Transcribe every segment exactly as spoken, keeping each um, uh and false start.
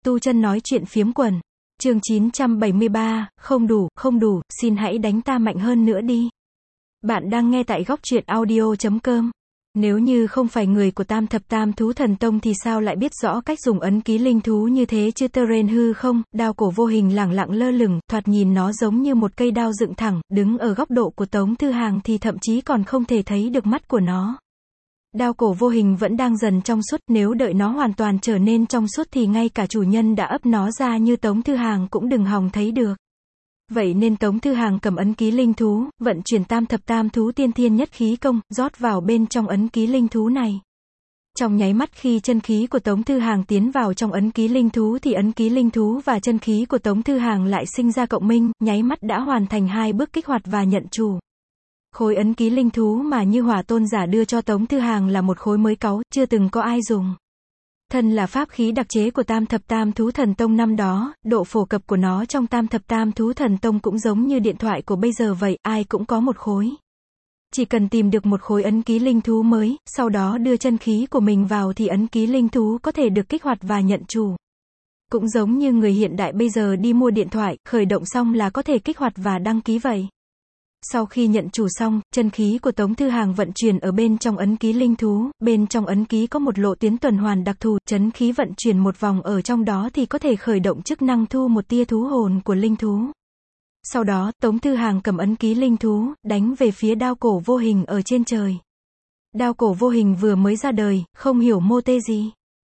Tu chân nói chuyện phiếm quần. Chương chín trăm bảy mươi ba, không đủ, không đủ, xin hãy đánh ta mạnh hơn nữa đi. Bạn đang nghe tại góc truyện audio chấm com. Nếu như không phải người của Tam Thập Tam Thú Thần Tông thì sao lại biết rõ cách dùng ấn ký linh thú như thế chứ? Terrain hư không, đao cổ vô hình lẳng lặng lơ lửng, thoạt nhìn nó giống như một cây đao dựng thẳng, đứng ở góc độ của Tống Thư Hàng thì thậm chí còn không thể thấy được mắt của nó. Đao cổ vô hình vẫn đang dần trong suốt, nếu đợi nó hoàn toàn trở nên trong suốt thì ngay cả chủ nhân đã ấp nó ra như Tống Thư Hàng cũng đừng hòng thấy được. Vậy nên Tống Thư Hàng cầm ấn ký linh thú, vận chuyển Tam Thập Tam Thú Tiên Thiên Nhất Khí Công, rót vào bên trong ấn ký linh thú này. Trong nháy mắt khi chân khí của Tống Thư Hàng tiến vào trong ấn ký linh thú thì ấn ký linh thú và chân khí của Tống Thư Hàng lại sinh ra cộng minh, nháy mắt đã hoàn thành hai bước kích hoạt và nhận chủ. Khối ấn ký linh thú mà Như Hỏa tôn giả đưa cho Tống Thư Hàng là một khối mới cáu, chưa từng có ai dùng. Thân là pháp khí đặc chế của Tam Thập Tam Thú Thần Tông năm đó, độ phổ cập của nó trong Tam Thập Tam Thú Thần Tông cũng giống như điện thoại của bây giờ vậy, ai cũng có một khối. Chỉ cần tìm được một khối ấn ký linh thú mới, sau đó đưa chân khí của mình vào thì ấn ký linh thú có thể được kích hoạt và nhận chủ. Cũng giống như người hiện đại bây giờ đi mua điện thoại, khởi động xong là có thể kích hoạt và đăng ký vậy. Sau khi nhận chủ xong, chân khí của Tống Thư Hàng vận chuyển ở bên trong ấn ký linh thú, bên trong ấn ký có một lộ tuyến tuần hoàn đặc thù, chân khí vận chuyển một vòng ở trong đó thì có thể khởi động chức năng thu một tia thú hồn của linh thú. Sau đó, Tống Thư Hàng cầm ấn ký linh thú, đánh về phía đao cổ vô hình ở trên trời. Đao cổ vô hình vừa mới ra đời, không hiểu mô tê gì.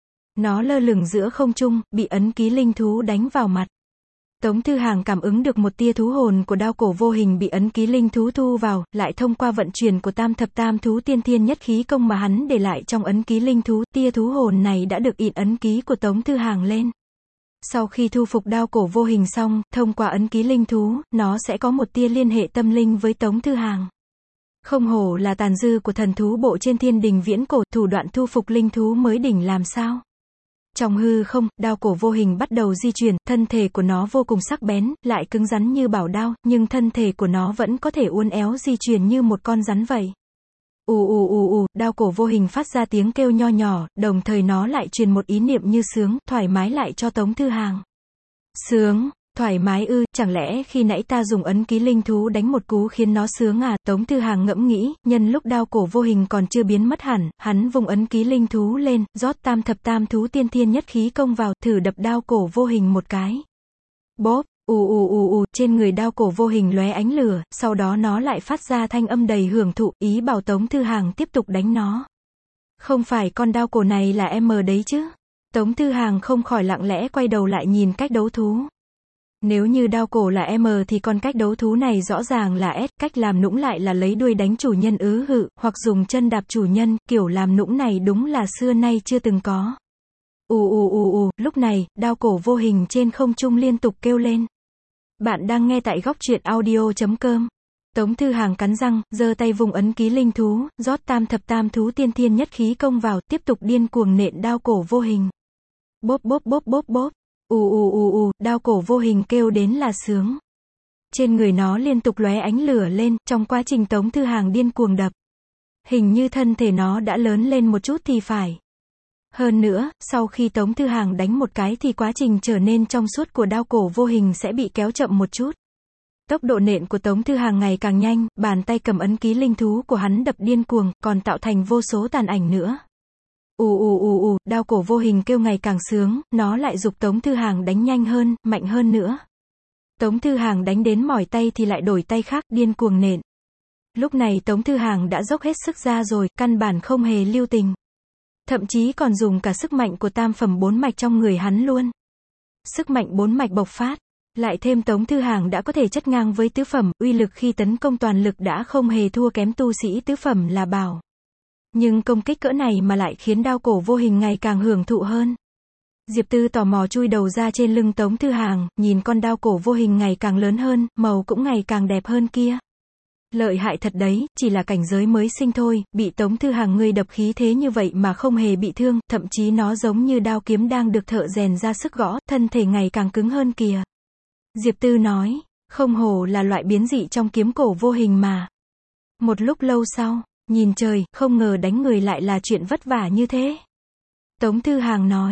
Nó lơ lửng giữa không trung, bị ấn ký linh thú đánh vào mặt. Tống Thư Hàng cảm ứng được một tia thú hồn của đao cổ vô hình bị ấn ký linh thú thu vào, lại thông qua vận chuyển của Tam Thập Tam Thú Tiên Thiên Nhất Khí Công mà hắn để lại trong ấn ký linh thú, tia thú hồn này đã được in ấn ký của Tống Thư Hàng lên. Sau khi thu phục đao cổ vô hình xong, thông qua ấn ký linh thú, nó sẽ có một tia liên hệ tâm linh với Tống Thư Hàng. Không hổ là tàn dư của thần thú bộ trên thiên đình viễn cổ, thủ đoạn thu phục linh thú mới đỉnh làm sao. Trong hư không, đao cổ vô hình bắt đầu di chuyển, thân thể của nó vô cùng sắc bén, lại cứng rắn như bảo đao, nhưng thân thể của nó vẫn có thể uốn éo di chuyển như một con rắn vậy. Ù ù ù ù, đao cổ vô hình phát ra tiếng kêu nho nhỏ, đồng thời nó lại truyền một ý niệm như sướng, thoải mái lại cho Tống Thư Hàng. Sướng, thoải mái ư, chẳng lẽ khi nãy ta dùng ấn ký linh thú đánh một cú khiến nó sướng à? Tống Thư Hàng ngẫm nghĩ, nhân lúc đao cổ vô hình còn chưa biến mất hẳn, hắn vùng ấn ký linh thú lên, rót Tam Thập Tam Thú Tiên Thiên Nhất Khí Công vào, thử đập đao cổ vô hình một cái. Bóp, ù ù ù ù, trên người đao cổ vô hình lóe ánh lửa, sau đó nó lại phát ra thanh âm đầy hưởng thụ, ý bảo Tống Thư Hàng tiếp tục đánh nó. Không phải con đao cổ này là em đấy chứ? Tống Thư Hàng không khỏi lặng lẽ quay đầu lại nhìn cách đấu thú. Nếu như đao cổ là M thì con cách đấu thú này rõ ràng là S, cách làm nũng lại là lấy đuôi đánh chủ nhân ứ hự, hoặc dùng chân đạp chủ nhân, kiểu làm nũng này đúng là xưa nay chưa từng có. Ù ù ù ù, lúc này, đao cổ vô hình trên không trung liên tục kêu lên. Bạn đang nghe tại góc truyện audio chấm com. Tống Thư Hàng cắn răng, giơ tay vùng ấn ký linh thú, rót Tam Thập Tam Thú Tiên Thiên Nhất Khí Công vào, tiếp tục điên cuồng nện đao cổ vô hình. Bóp bóp bóp bóp bóp. Ù ù ù ù, đao cổ vô hình kêu đến là sướng. Trên người nó liên tục lóe ánh lửa lên, trong quá trình Tống Thư Hàng điên cuồng đập. Hình như thân thể nó đã lớn lên một chút thì phải. Hơn nữa, sau khi Tống Thư Hàng đánh một cái thì quá trình trở nên trong suốt của đao cổ vô hình sẽ bị kéo chậm một chút. Tốc độ nện của Tống Thư Hàng ngày càng nhanh, bàn tay cầm ấn ký linh thú của hắn đập điên cuồng, còn tạo thành vô số tàn ảnh nữa. Ù ù ù ù, đao cổ vô hình kêu ngày càng sướng, nó lại giục Tống Thư Hàng đánh nhanh hơn, mạnh hơn nữa. Tống Thư Hàng đánh đến mỏi tay thì lại đổi tay khác, điên cuồng nện. Lúc này Tống Thư Hàng đã dốc hết sức ra rồi, căn bản không hề lưu tình. Thậm chí còn dùng cả sức mạnh của tam phẩm bốn mạch trong người hắn luôn. Sức mạnh bốn mạch bộc phát. Lại thêm Tống Thư Hàng đã có thể chất ngang với tứ phẩm, uy lực khi tấn công toàn lực đã không hề thua kém tu sĩ tứ phẩm là bảo. Nhưng công kích cỡ này mà lại khiến đao cổ vô hình ngày càng hưởng thụ hơn. Diệp Tư tò mò chui đầu ra trên lưng Tống Thư Hàng, nhìn con đao cổ vô hình ngày càng lớn hơn, màu cũng ngày càng đẹp hơn kia. Lợi hại thật đấy, chỉ là cảnh giới mới sinh thôi, bị Tống Thư Hàng ngươi đập khí thế như vậy mà không hề bị thương, thậm chí nó giống như đao kiếm đang được thợ rèn ra sức gõ, thân thể ngày càng cứng hơn kìa. Diệp Tư nói, không hổ là loại biến dị trong kiếm cổ vô hình mà. Một lúc lâu sau, nhìn trời, không ngờ đánh người lại là chuyện vất vả như thế. Tống Thư Hàng nói,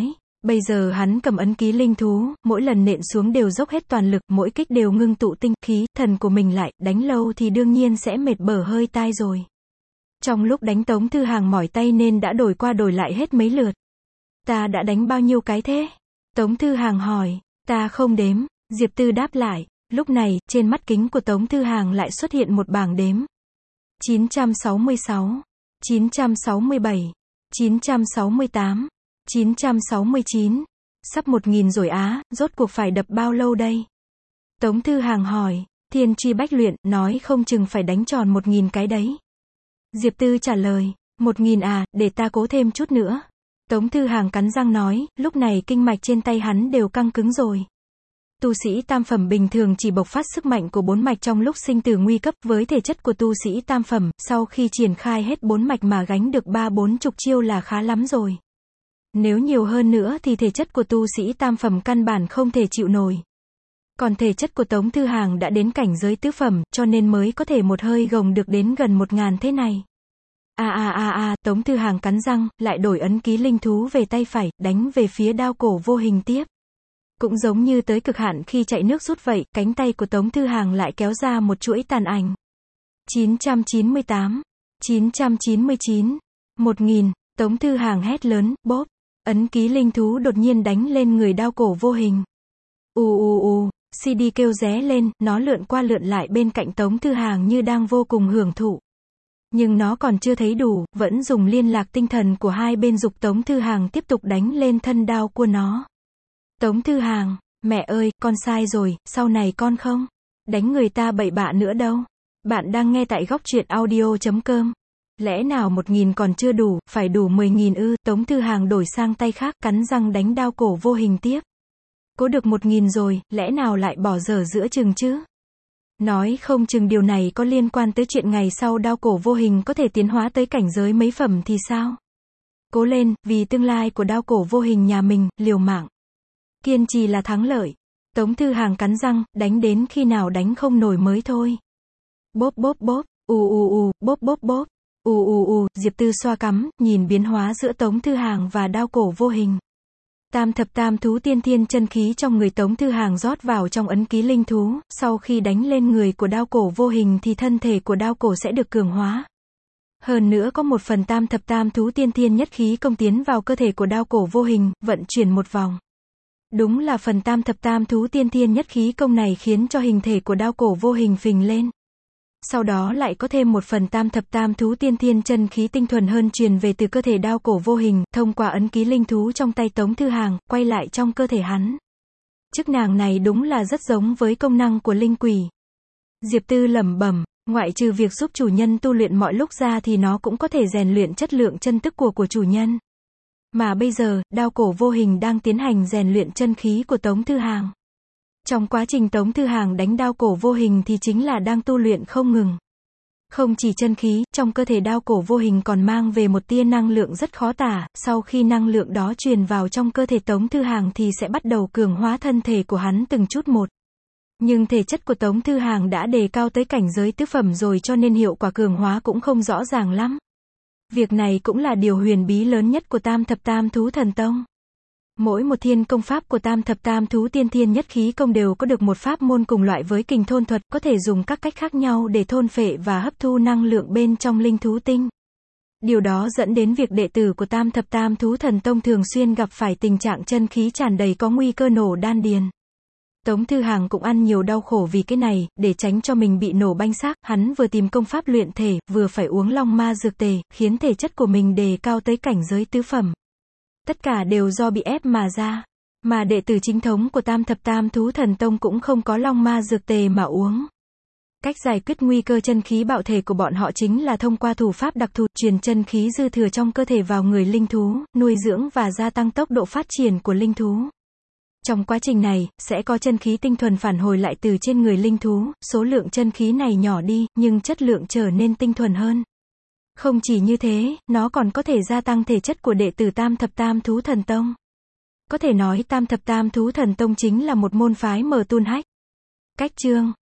Bây giờ hắn cầm ấn ký linh thú, mỗi lần nện xuống đều dốc hết toàn lực, mỗi kích đều ngưng tụ tinh khí, thần của mình lại, đánh lâu thì đương nhiên sẽ mệt bở hơi tai rồi. Trong lúc đánh Tống Thư Hàng mỏi tay nên đã đổi qua đổi lại hết mấy lượt. Ta đã đánh bao nhiêu cái thế? Tống Thư Hàng hỏi. Ta không đếm. Diệp Tư đáp lại. Lúc này, trên mắt kính của Tống Thư Hàng lại xuất hiện một bảng đếm. chín trăm sáu mươi sáu, chín trăm sáu mươi bảy, chín trăm sáu mươi tám, chín trăm sáu mươi chín. Sắp một nghìn rồi á, rốt cuộc phải đập bao lâu đây? Tống Thư Hàng hỏi. Thiên truy bách luyện, nói không chừng phải đánh tròn một nghìn cái đấy. Diệp Tư trả lời. Một nghìn à, để ta cố thêm chút nữa. Tống Thư Hàng cắn răng nói, lúc này kinh mạch trên tay hắn đều căng cứng rồi. Tu sĩ tam phẩm bình thường chỉ bộc phát sức mạnh của bốn mạch trong lúc sinh tử nguy cấp, với thể chất của tu sĩ tam phẩm, sau khi triển khai hết bốn mạch mà gánh được ba bốn chục chiêu là khá lắm rồi. Nếu nhiều hơn nữa thì thể chất của tu sĩ tam phẩm căn bản không thể chịu nổi. Còn thể chất của Tống Thư Hàng đã đến cảnh giới tứ phẩm, cho nên mới có thể một hơi gồng được đến gần một ngàn thế này. A a a a, Tống Thư Hàng cắn răng, lại đổi ấn ký linh thú về tay phải, đánh về phía đao cổ vô hình tiếp. Cũng giống như tới cực hạn khi chạy nước rút vậy, cánh tay của Tống Thư Hàng lại kéo ra một chuỗi tàn ảnh. chín trăm chín mươi tám, chín trăm chín mươi chín, một nghìn, Tống Thư Hàng hét lớn, bóp, ấn ký linh thú đột nhiên đánh lên người đao cổ vô hình. U u u, xê đê kêu ré lên, nó lượn qua lượn lại bên cạnh Tống Thư Hàng như đang vô cùng hưởng thụ. Nhưng nó còn chưa thấy đủ, vẫn dùng liên lạc tinh thần của hai bên giục Tống Thư Hàng tiếp tục đánh lên thân đao của nó. Tống Thư Hàng, mẹ ơi, con sai rồi, sau này con không đánh người ta bậy bạ nữa đâu. Bạn đang nghe tại góc truyện audio chấm com. Lẽ nào một nghìn còn chưa đủ, phải đủ mười nghìn ư? Tống Thư Hàng đổi sang tay khác, cắn răng đánh đao cổ vô hình tiếp. Cố được một nghìn rồi, lẽ nào lại bỏ dở giữa chừng chứ? Nói không chừng điều này có liên quan tới chuyện ngày sau đao cổ vô hình có thể tiến hóa tới cảnh giới mấy phẩm thì sao? Cố lên, vì tương lai của đao cổ vô hình nhà mình, liều mạng. Kiên trì là thắng lợi. Tống Thư Hàng cắn răng, đánh đến khi nào đánh không nổi mới thôi. Bóp bóp bóp, u u u, bóp bóp bóp, u u u, Diệp Tư xoa cắm, nhìn biến hóa giữa Tống Thư Hàng và đao cổ vô hình. Tam thập tam thú tiên thiên chân khí trong người Tống Thư Hàng rót vào trong ấn ký linh thú, sau khi đánh lên người của đao cổ vô hình thì thân thể của đao cổ sẽ được cường hóa. Hơn nữa có một phần tam thập tam thú tiên thiên nhất khí công tiến vào cơ thể của đao cổ vô hình, vận chuyển một vòng. Đúng là phần tam thập tam thú tiên thiên nhất khí công này khiến cho hình thể của đao cổ vô hình phình lên. Sau đó lại có thêm một phần tam thập tam thú tiên thiên chân khí tinh thuần hơn truyền về từ cơ thể đao cổ vô hình, thông qua ấn ký linh thú trong tay Tống Thư Hàng, quay lại trong cơ thể hắn. Chức năng này đúng là rất giống với công năng của linh quỷ. Diệp Tư lẩm bẩm, ngoại trừ việc giúp chủ nhân tu luyện mọi lúc ra thì nó cũng có thể rèn luyện chất lượng chân tức của của chủ nhân. Mà bây giờ, đao cổ vô hình đang tiến hành rèn luyện chân khí của Tống Thư Hàng. Trong quá trình Tống Thư Hàng đánh đao cổ vô hình thì chính là đang tu luyện không ngừng. Không chỉ chân khí, trong cơ thể đao cổ vô hình còn mang về một tia năng lượng rất khó tả, sau khi năng lượng đó truyền vào trong cơ thể Tống Thư Hàng thì sẽ bắt đầu cường hóa thân thể của hắn từng chút một. Nhưng thể chất của Tống Thư Hàng đã đề cao tới cảnh giới tứ phẩm rồi cho nên hiệu quả cường hóa cũng không rõ ràng lắm. Việc này cũng là điều huyền bí lớn nhất của Tam Thập Tam Thú Thần Tông. Mỗi một thiên công pháp của Tam Thập Tam Thú Tiên Thiên Nhất Khí Công đều có được một pháp môn cùng loại với kình thôn thuật, có thể dùng các cách khác nhau để thôn phệ và hấp thu năng lượng bên trong linh thú tinh. Điều đó dẫn đến việc đệ tử của Tam Thập Tam Thú Thần Tông thường xuyên gặp phải tình trạng chân khí tràn đầy có nguy cơ nổ đan điền. Tống Thư Hàng cũng ăn nhiều đau khổ vì cái này, để tránh cho mình bị nổ banh xác, hắn vừa tìm công pháp luyện thể, vừa phải uống long ma dược tề, khiến thể chất của mình đề cao tới cảnh giới tứ phẩm. Tất cả đều do bị ép mà ra. Mà đệ tử chính thống của Tam Thập Tam Thú Thần Tông cũng không có long ma dược tề mà uống. Cách giải quyết nguy cơ chân khí bạo thể của bọn họ chính là thông qua thủ pháp đặc thù, truyền chân khí dư thừa trong cơ thể vào người linh thú, nuôi dưỡng và gia tăng tốc độ phát triển của linh thú. Trong quá trình này, sẽ có chân khí tinh thuần phản hồi lại từ trên người linh thú, số lượng chân khí này nhỏ đi, nhưng chất lượng trở nên tinh thuần hơn. Không chỉ như thế, nó còn có thể gia tăng thể chất của đệ tử Tam Thập Tam Thú Thần Tông. Có thể nói Tam Thập Tam Thú Thần Tông chính là một môn phái mở tuôn hách. Cách chương